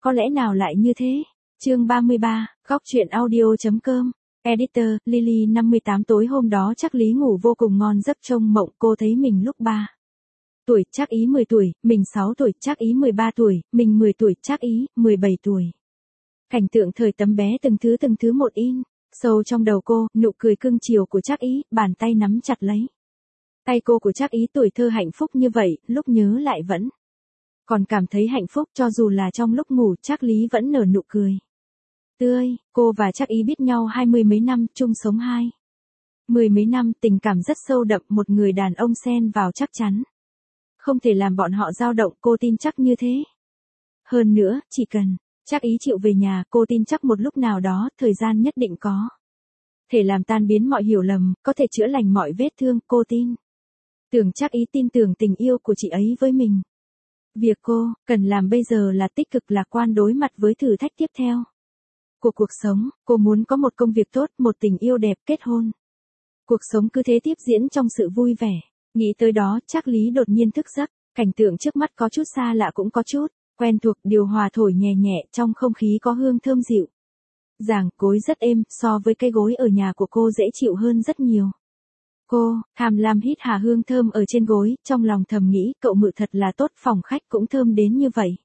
có lẽ nào lại như thế? Chương 33, góc truyện audio.com. Editor, Lily 58 tối hôm đó chắc Lý ngủ vô cùng ngon giấc trong mộng cô thấy mình lúc 3 tuổi, chắc Ý 10 tuổi, mình 6 tuổi, chắc Ý 13 tuổi, mình 10 tuổi, chắc Ý 17 tuổi. Cảnh tượng thời tấm bé từng thứ một in, sâu trong đầu cô, nụ cười cưng chiều của chắc Ý, bàn tay nắm chặt lấy tay cô của chắc Ý tuổi thơ hạnh phúc như vậy, lúc nhớ lại vẫn còn cảm thấy hạnh phúc cho dù là trong lúc ngủ chắc Lý vẫn nở nụ cười tươi. Cô và chắc Ý biết nhau 20 mấy năm, chung sống 10 mấy năm, tình cảm rất sâu đậm, một người đàn ông xen vào chắc chắn không thể làm bọn họ dao động, cô tin chắc như thế. Hơn nữa, chỉ cần chắc Ý chịu về nhà, cô tin chắc một lúc nào đó, thời gian nhất định có thể làm tan biến mọi hiểu lầm, có thể chữa lành mọi vết thương, cô tin tưởng chắc Ý tin tưởng tình yêu của chị ấy với mình. Việc cô cần làm bây giờ là tích cực lạc quan đối mặt với thử thách tiếp theo của cuộc sống. Cô muốn có một công việc tốt, một tình yêu đẹp, kết hôn. Cuộc sống cứ thế tiếp diễn trong sự vui vẻ. Nghĩ tới đó, chắc Lý đột nhiên thức giấc. Cảnh tượng trước mắt có chút xa lạ cũng có chút quen thuộc, điều hòa thổi nhẹ nhẹ, trong không khí có hương thơm dịu dàng, gối rất êm, so với cái gối ở nhà của cô dễ chịu hơn rất nhiều. Cô tham lam hít hà hương thơm ở trên gối, trong lòng thầm nghĩ cậu mự thật là tốt, phòng khách cũng thơm đến như vậy.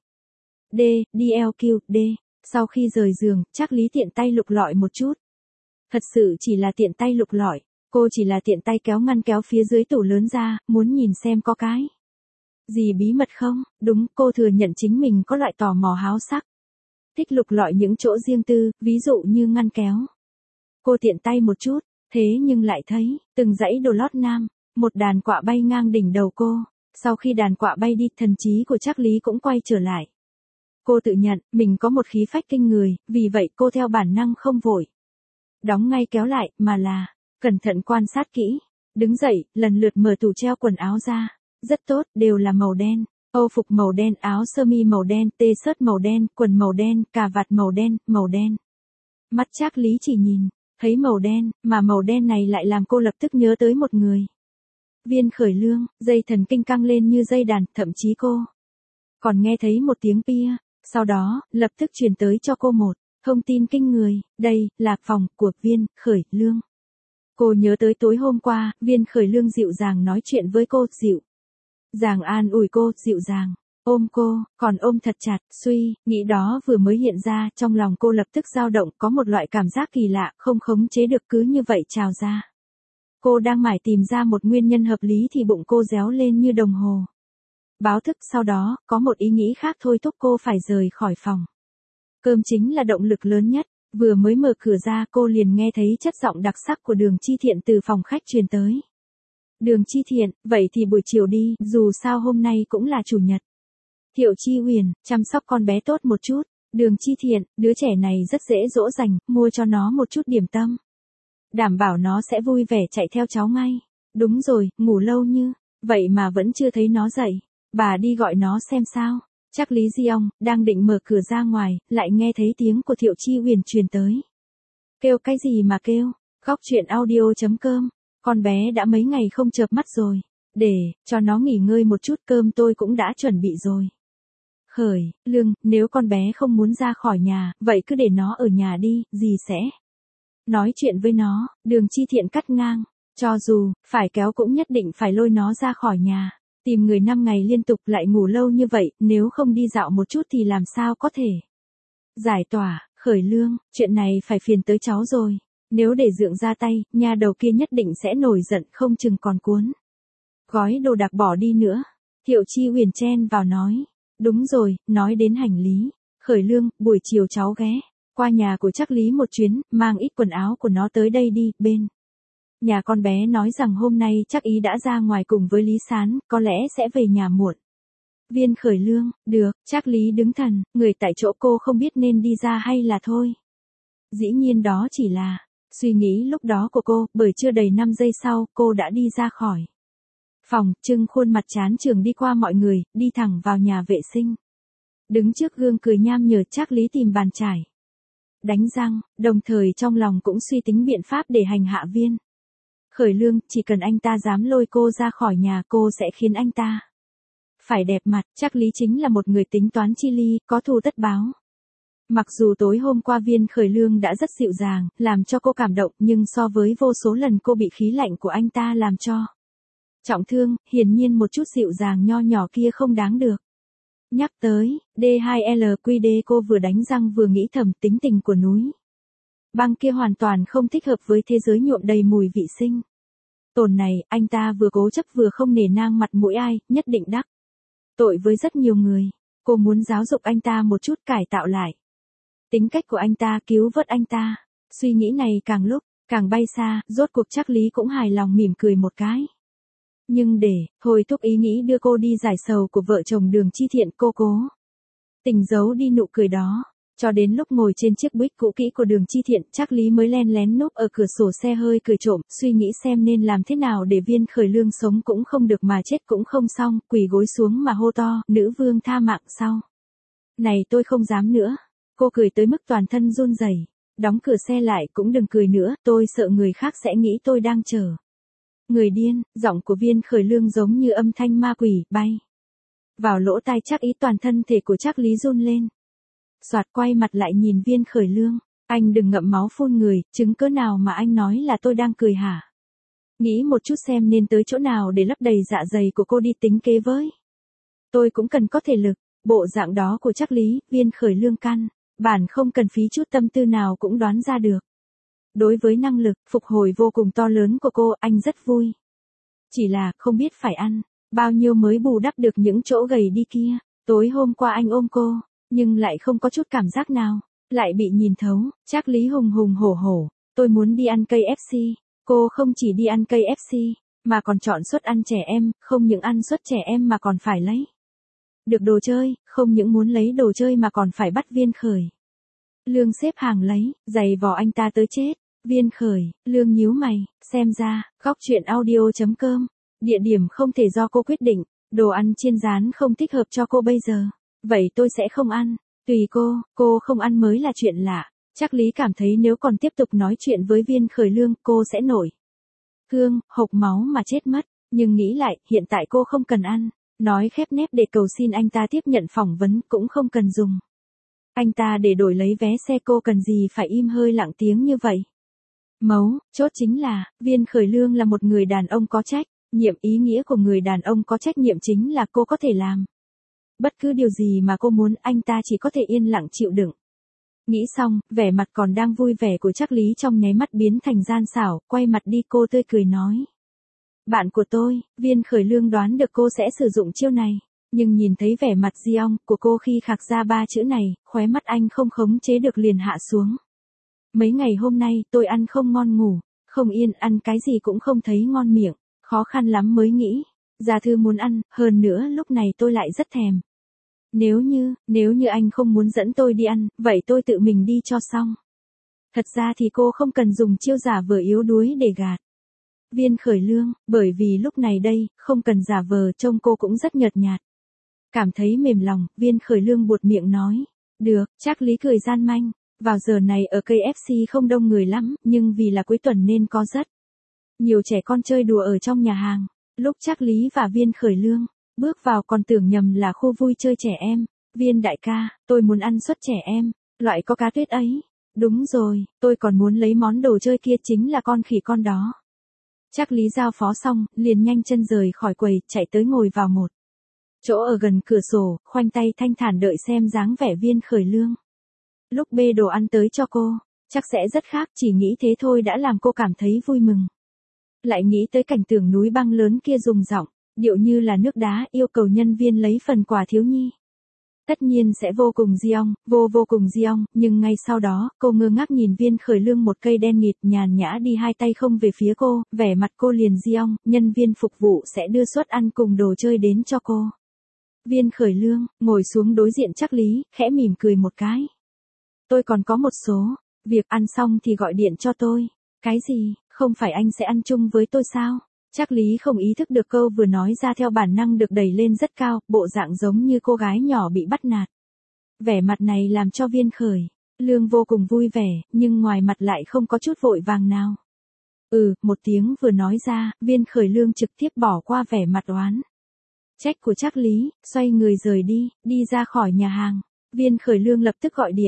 DLQ. Sau khi rời giường, chắc Lý tiện tay lục lọi một chút. Thật sự chỉ là tiện tay lục lọi, cô chỉ là tiện tay kéo ngăn kéo phía dưới tủ lớn ra, muốn nhìn xem có cái gì bí mật không. Đúng, cô thừa nhận chính mình có loại tò mò háo sắc, thích lục lọi những chỗ riêng tư, ví dụ như ngăn kéo. Cô tiện tay một chút, thế nhưng lại thấy từng dãy đồ lót nam, một đàn quạ bay ngang đỉnh đầu cô. Sau khi đàn quạ bay đi, thần trí của chắc Lý cũng quay trở lại. Cô tự nhận mình có một khí phách kinh người, vì vậy cô theo bản năng không vội đóng ngay kéo lại, mà là cẩn thận quan sát kỹ. Đứng dậy, lần lượt mở tủ treo quần áo ra. Rất tốt, đều là màu đen. Âu phục màu đen, áo sơ mi màu đen, t-shirt màu đen, quần màu đen, cà vạt màu đen. Mắt Trác Lý chỉ nhìn thấy màu đen, mà màu đen này lại làm cô lập tức nhớ tới một người. Viên Khởi Lương, dây thần kinh căng lên như dây đàn, thậm chí cô còn nghe thấy một tiếng pia, sau đó, lập tức truyền tới cho cô một thông tin kinh người, đây là phòng của Viên Khởi Lương. Cô nhớ tới tối hôm qua, Viên Khởi Lương dịu dàng nói chuyện với cô, dịu dàng an ủi cô, dịu dàng ôm cô, còn ôm thật chặt, nghĩ đó vừa mới hiện ra, trong lòng cô lập tức dao động, có một loại cảm giác kỳ lạ, không khống chế được cứ như vậy trào ra. Cô đang mải tìm ra một nguyên nhân hợp lý thì bụng cô réo lên như đồng hồ báo thức, sau đó, có một ý nghĩ khác thôi thúc cô phải rời khỏi phòng. Cơm chính là động lực lớn nhất, vừa mới mở cửa ra cô liền nghe thấy chất giọng đặc sắc của Đường Chi Thiện từ phòng khách truyền tới. Đường Chi Thiện, vậy thì buổi chiều đi, dù sao hôm nay cũng là chủ nhật. Thiệu Chi Huyền, chăm sóc con bé tốt một chút. Đường Chi Thiện, đứa trẻ này rất dễ dỗ dành, mua cho nó một chút điểm tâm. Đảm bảo nó sẽ vui vẻ chạy theo cháu ngay. Đúng rồi, ngủ lâu như vậy mà vẫn chưa thấy nó dậy. Bà đi gọi nó xem sao. Chắc Lý Diong đang định mở cửa ra ngoài, lại nghe thấy tiếng của Thiệu Chi Huyền truyền tới. Kêu cái gì mà kêu? Góc truyện audio.com. Con bé đã mấy ngày không chợp mắt rồi. Để cho nó nghỉ ngơi một chút, cơm tôi cũng đã chuẩn bị rồi. Khởi Lương, nếu con bé không muốn ra khỏi nhà, vậy cứ để nó ở nhà đi, dì sẽ nói chuyện với nó. Đường Chi Thiện cắt ngang. Cho dù phải kéo cũng nhất định phải lôi nó ra khỏi nhà. Tìm người 5 ngày liên tục lại ngủ lâu như vậy, nếu không đi dạo một chút thì làm sao có thể giải tỏa. Khởi Lương, chuyện này phải phiền tới cháu rồi. Nếu để Dượng ra tay, nhà đầu kia nhất định sẽ nổi giận, không chừng còn cuốn gói đồ đạc bỏ đi nữa. Thiệu Chi Huyền chen vào nói. Đúng rồi, nói đến hành lý. Khởi Lương, buổi chiều cháu ghé qua nhà của chắc Lý một chuyến, mang ít quần áo của nó tới đây đi. Bên nhà con bé nói rằng hôm nay chắc Ý đã ra ngoài cùng với Lý Sán, có lẽ sẽ về nhà muộn. Viên Khởi Lương, được, chắc Lý đứng thần, người tại chỗ, cô không biết nên đi ra hay là thôi. Dĩ nhiên đó chỉ là suy nghĩ lúc đó của cô, bởi chưa đầy 5 giây sau, cô đã đi ra khỏi phòng, trưng khuôn mặt chán chường đi qua mọi người, đi thẳng vào nhà vệ sinh. Đứng trước gương cười nham nhở, chắc Lý tìm bàn chải đánh răng, đồng thời trong lòng cũng suy tính biện pháp để hành hạ Viên Khởi Lương. Chỉ cần anh ta dám lôi cô ra khỏi nhà, cô sẽ khiến anh ta phải đẹp mặt. Chắc Lý chính là một người tính toán chi ly, có thù tất báo. Mặc dù tối hôm qua Viên Khởi Lương đã rất dịu dàng, làm cho cô cảm động, nhưng so với vô số lần cô bị khí lạnh của anh ta làm cho trọng thương, hiển nhiên một chút dịu dàng nho nhỏ kia không đáng được. Nhắc tới, D2LQD cô vừa đánh răng vừa nghĩ thầm tính tình của núi băng kia hoàn toàn không thích hợp với thế giới nhuộm đầy mùi vị sinh tồn này, anh ta vừa cố chấp vừa không nể nang mặt mũi ai, nhất định đắc tội với rất nhiều người. Cô muốn giáo dục anh ta một chút, cải tạo lại tính cách của anh ta, cứu vớt anh ta. Suy nghĩ này càng lúc càng bay xa, rốt cuộc Trác Lý cũng hài lòng mỉm cười một cái. Nhưng để thôi thúc ý nghĩ đưa cô đi giải sầu của vợ chồng Đường Chi Thiện, cô cố tình giấu đi nụ cười đó. Cho đến lúc ngồi trên chiếc buýt cũ kỹ của Đường Chi Thiện, Trác Lý mới len lén núp ở cửa sổ xe hơi cười trộm, suy nghĩ xem nên làm thế nào để Viên Khởi Lương sống cũng không được mà chết cũng không xong, quỳ gối xuống mà hô to, nữ vương tha mạng sau. Này tôi không dám nữa. Cô cười tới mức toàn thân run rẩy. Đóng cửa xe lại, cũng đừng cười nữa, tôi sợ người khác sẽ nghĩ tôi đang chờ người điên. Giọng của Viên Khởi Lương giống như âm thanh ma quỷ, bay vào lỗ tai Trác Ý, toàn thân thể của Trác Lý run lên. Soạt quay mặt lại nhìn Viên Khởi Lương, anh đừng ngậm máu phun người, chứng cớ nào mà anh nói là tôi đang cười hả? Nghĩ một chút xem nên tới chỗ nào để lấp đầy dạ dày của cô đi tính kế với. Tôi cũng cần có thể lực. Bộ dạng đó của Trác Lý, Viên Khởi Lương căn bản không cần phí chút tâm tư nào cũng đoán ra được. Đối với năng lực phục hồi vô cùng to lớn của cô, anh rất vui. Chỉ là không biết phải ăn bao nhiêu mới bù đắp được những chỗ gầy đi kia. Tối hôm qua anh ôm cô, nhưng lại không có chút cảm giác nào, lại bị nhìn thấu. Trác Lý hùng hùng hổ hổ, tôi muốn đi ăn KFC. Cô không chỉ đi ăn KFC, mà còn chọn suất ăn trẻ em, không những ăn suất trẻ em mà còn phải lấy được đồ chơi, không những muốn lấy đồ chơi mà còn phải bắt Viên Khởi Lương xếp hàng lấy, giày vò anh ta tới chết. Viên Khởi Lương nhíu mày, xem ra, góc truyện audio.com, địa điểm không thể do cô quyết định, đồ ăn chiên rán không thích hợp cho cô bây giờ. Vậy tôi sẽ không ăn, tùy cô không ăn mới là chuyện lạ. Trác Lý cảm thấy nếu còn tiếp tục nói chuyện với Viên Khởi Lương, cô sẽ nổi cương, hộc máu mà chết mất. Nhưng nghĩ lại, hiện tại cô không cần ăn. Nói khép nép để cầu xin anh ta tiếp nhận phỏng vấn cũng không cần dùng anh ta để đổi lấy vé xe, cô cần gì phải im hơi lặng tiếng như vậy. Mấu chốt chính là, Viên Khởi Lương là một người đàn ông có trách nhiệm. Ý nghĩa của người đàn ông có trách nhiệm chính là cô có thể làm bất cứ điều gì mà cô muốn, anh ta chỉ có thể yên lặng chịu đựng. Nghĩ xong, vẻ mặt còn đang vui vẻ của Trác Lý trong nháy mắt biến thành gian xảo, quay mặt đi. Cô tươi cười nói, bạn của tôi. Viên Khởi Lương đoán được cô sẽ sử dụng chiêu này, nhưng nhìn thấy vẻ mặt Giong của cô khi khạc ra ba chữ này, khóe mắt anh không khống chế được liền hạ xuống. Mấy ngày hôm nay tôi ăn không ngon ngủ không yên, ăn cái gì cũng không thấy ngon miệng, khó khăn lắm mới nghĩ Gia Thư muốn ăn, hơn nữa lúc này tôi lại rất thèm. Nếu như anh không muốn dẫn tôi đi ăn, vậy tôi tự mình đi cho xong. Thật ra thì cô không cần dùng chiêu giả vờ yếu đuối để gạt Viên Khởi Lương, bởi vì lúc này đây, không cần giả vờ, trông cô cũng rất nhợt nhạt. Cảm thấy mềm lòng, Viên Khởi Lương buột miệng nói, được. Trác Lý cười gian manh. Vào giờ này ở KFC không đông người lắm, nhưng vì là cuối tuần nên có rất nhiều trẻ con chơi đùa ở trong nhà hàng. Lúc Trác Lý và Viên Khởi Lương bước vào còn tưởng nhầm là khu vui chơi trẻ em. Viên đại ca, tôi muốn ăn suất trẻ em, loại có cá tuyết ấy. Đúng rồi, tôi còn muốn lấy món đồ chơi kia, chính là con khỉ con đó. Trác Lý giao phó xong, liền nhanh chân rời khỏi quầy, chạy tới ngồi vào một chỗ ở gần cửa sổ, khoanh tay thanh thản đợi xem dáng vẻ Viên Khởi Lương lúc bê đồ ăn tới cho cô. Chắc sẽ rất khác, chỉ nghĩ thế thôi đã làm cô cảm thấy vui mừng. Lại nghĩ tới cảnh tượng núi băng lớn kia dùng giọng điệu như là nước đá, yêu cầu nhân viên lấy phần quà thiếu nhi. Tất nhiên sẽ vô cùng vô cùng Giong, nhưng ngay sau đó, cô ngơ ngác nhìn Viên Khởi Lương một cây đen nghịt, nhàn nhã đi hai tay không về phía cô, vẻ mặt cô liền Giong, nhân viên phục vụ sẽ đưa suất ăn cùng đồ chơi đến cho cô. Viên Khởi Lương ngồi xuống đối diện Trác Lý, khẽ mỉm cười một cái. Tôi còn có một số việc, ăn xong thì gọi điện cho tôi. Cái gì, không phải anh sẽ ăn chung với tôi sao? Trác Lý không ý thức được câu vừa nói ra theo bản năng được đẩy lên rất cao, bộ dạng giống như cô gái nhỏ bị bắt nạt. Vẻ mặt này làm cho Viên Khởi Lương vô cùng vui vẻ, nhưng ngoài mặt lại không có chút vội vàng nào. Một tiếng vừa nói ra, Viên Khởi Lương trực tiếp bỏ qua vẻ mặt oán trách của Trác Lý, xoay người rời đi ra khỏi nhà hàng. Viên Khởi Lương lập tức gọi điện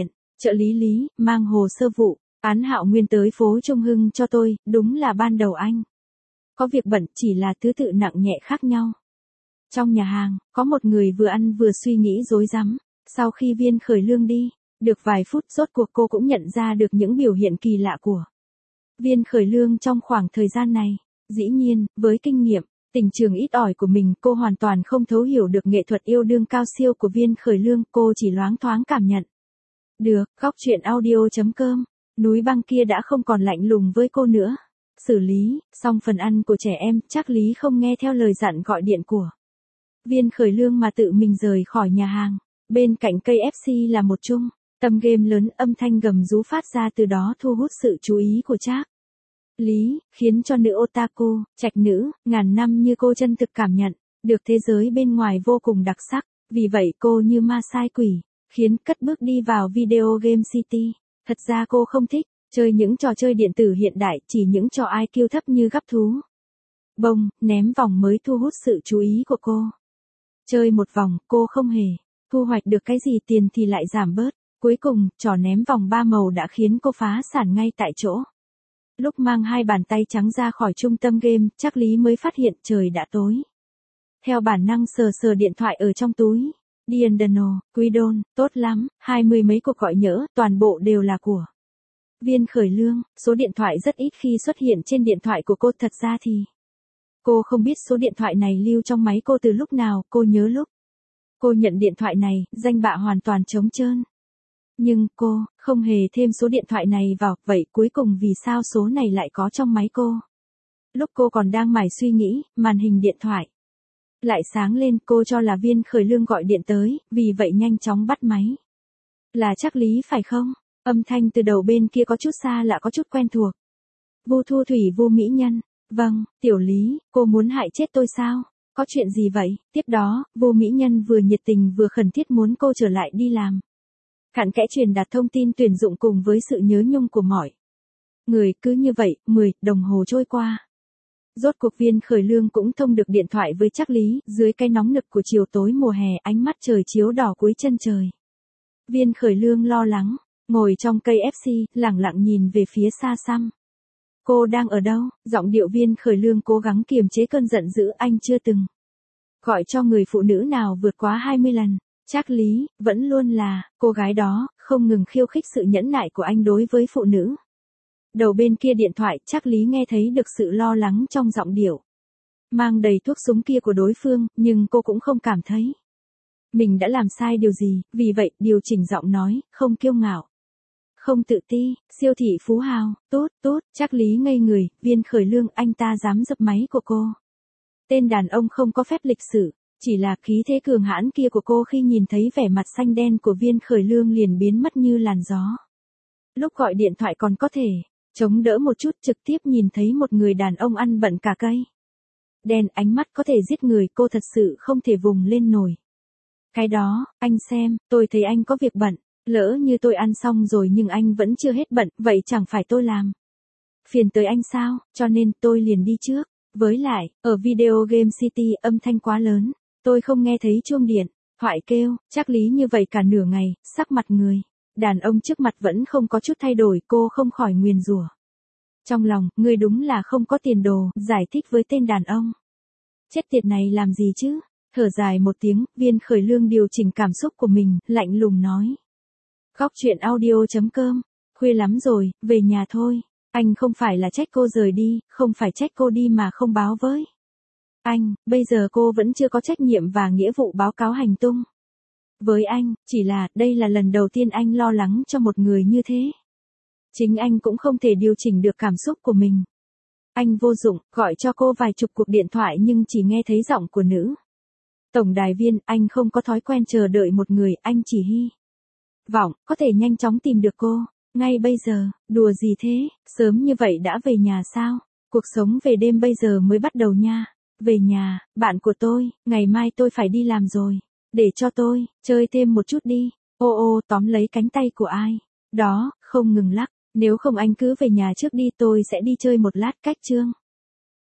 trợ lý Lý, mang hồ sơ vụ, án Hạo Nguyên tới phố Trung Hưng cho tôi, đúng là ban đầu anh. Có việc bận chỉ là thứ tự nặng nhẹ khác nhau. Trong nhà hàng, có một người vừa ăn vừa suy nghĩ rối rắm. Sau khi Viên Khởi Lương đi, được vài phút rốt cuộc cô cũng nhận ra được những biểu hiện kỳ lạ của Viên Khởi Lương trong khoảng thời gian này. Dĩ nhiên, với kinh nghiệm, tình trường ít ỏi của mình, cô hoàn toàn không thấu hiểu được nghệ thuật yêu đương cao siêu của Viên Khởi Lương, cô chỉ loáng thoáng cảm nhận. Được, góc chuyện audio.com, núi băng kia đã không còn lạnh lùng với cô nữa. Xử lý, xong phần ăn của trẻ em, chắc Lý không nghe theo lời dặn gọi điện của Viên Khởi Lương mà tự mình rời khỏi nhà hàng. Bên cạnh cây FC là một trung tâm game lớn, âm thanh gầm rú phát ra từ đó thu hút sự chú ý của Trác Lý, khiến cho nữ otaku, trạch nữ, ngàn năm như cô chân thực cảm nhận được thế giới bên ngoài vô cùng đặc sắc. Vì vậy cô như ma sai quỷ, khiến cất bước đi vào video game city. Thật ra cô không thích chơi những trò chơi điện tử hiện đại, chỉ những trò IQ thấp như gắp thú, bông, ném vòng mới thu hút sự chú ý của cô. Chơi một vòng, cô không hề thu hoạch được cái gì, tiền thì lại giảm bớt. Cuối cùng, trò ném vòng 3 màu đã khiến cô phá sản ngay tại chỗ. Lúc mang hai bàn tay trắng ra khỏi trung tâm game, Trác Lý mới phát hiện trời đã tối. Theo bản năng sờ sờ điện thoại ở trong túi. Diendano, Quý Đôn, tốt lắm, 20 mấy cuộc gọi nhỡ, toàn bộ đều là của Viên Khởi Lương. Số điện thoại rất ít khi xuất hiện trên điện thoại của cô, thật ra thì cô không biết số điện thoại này lưu trong máy cô từ lúc nào. Cô nhớ lúc cô nhận điện thoại này, danh bạ hoàn toàn trống trơn. Nhưng cô không hề thêm số điện thoại này vào, vậy cuối cùng vì sao số này lại có trong máy cô? Lúc cô còn đang mải suy nghĩ, màn hình điện thoại lại sáng lên, cô cho là Viên Khởi Lương gọi điện tới, vì vậy nhanh chóng bắt máy. Là Trác Lý phải không? Âm thanh từ đầu bên kia có chút xa lạ, có chút quen thuộc. Vu Thu Thủy, Vu mỹ nhân. Vâng, tiểu Lý, cô muốn hại chết tôi sao? Có chuyện gì vậy? Tiếp đó, Vu mỹ nhân vừa nhiệt tình vừa khẩn thiết muốn cô trở lại đi làm. Cặn kẽ truyền đạt thông tin tuyển dụng cùng với sự nhớ nhung của mọi người. Cứ như vậy, 10 đồng hồ trôi qua. Rốt cuộc Viên Khởi Lương cũng thông được điện thoại với Trác Lý. Dưới cái nóng nực của chiều tối mùa hè, ánh mắt trời chiếu đỏ cuối chân trời. Viên Khởi Lương lo lắng, ngồi trong cây FC, lẳng lặng nhìn về phía xa xăm. Cô đang ở đâu? Giọng điệu Viên Khởi Lương cố gắng kiềm chế cơn giận dữ, anh chưa từng gọi cho người phụ nữ nào vượt quá 20 lần. Trác Lý, vẫn luôn là cô gái đó, không ngừng khiêu khích sự nhẫn nại của anh đối với phụ nữ. Đầu bên kia điện thoại, Trác Lý nghe thấy được sự lo lắng trong giọng điệu mang đầy thuốc súng kia của đối phương, nhưng cô cũng không cảm thấy mình đã làm sai điều gì, vì vậy điều chỉnh giọng nói, không kiêu ngạo, không tự ti, siêu thị phú hào. Tốt, tốt. Trác Lý ngây người. Viên Khởi Lương, anh ta dám giật máy của cô. Tên đàn ông không có phép lịch sự, chỉ là khí thế cường hãn kia của cô khi nhìn thấy vẻ mặt xanh đen của Viên Khởi Lương liền biến mất như làn gió. Lúc gọi điện thoại còn có thể chống đỡ một chút, trực tiếp nhìn thấy một người đàn ông ăn bận cả cây đen, ánh mắt có thể giết người, cô thật sự không thể vùng lên nổi. Cái đó, anh xem, tôi thấy anh có việc bận, lỡ như tôi ăn xong rồi nhưng anh vẫn chưa hết bận, vậy chẳng phải tôi làm phiền tới anh sao, cho nên tôi liền đi trước. Với lại, ở video game city âm thanh quá lớn, tôi không nghe thấy chuông điện thoại kêu. Trác Lý như vậy cả nửa ngày, sắc mặt người đàn ông trước mặt vẫn không có chút thay đổi, cô không khỏi nguyền rủa trong lòng, ngươi đúng là không có tiền đồ, giải thích với tên đàn ông chết tiệt này làm gì chứ. Thở dài một tiếng, Viên Khởi Lương điều chỉnh cảm xúc của mình, lạnh lùng nói. Góc chuyện audio.com, khuya lắm rồi, về nhà thôi. Anh không phải là trách cô rời đi, không phải trách cô đi mà không báo với anh, bây giờ cô vẫn chưa có trách nhiệm và nghĩa vụ báo cáo hành tung với anh, chỉ là, đây là lần đầu tiên anh lo lắng cho một người như thế. Chính anh cũng không thể điều chỉnh được cảm xúc của mình. Anh vô dụng, gọi cho cô vài chục cuộc điện thoại nhưng chỉ nghe thấy giọng của nữ tổng đài viên. Anh không có thói quen chờ đợi một người, anh chỉ hy vọng có thể nhanh chóng tìm được cô ngay bây giờ. Đùa gì thế, sớm như vậy đã về nhà sao? Cuộc sống về đêm bây giờ mới bắt đầu nha. Về nhà, bạn của tôi, ngày mai tôi phải đi làm rồi. Để cho tôi chơi thêm một chút đi. Ô ô, tóm lấy cánh tay của ai đó, không ngừng lắc. Nếu không anh cứ về nhà trước đi, tôi sẽ đi chơi một lát. Cách chương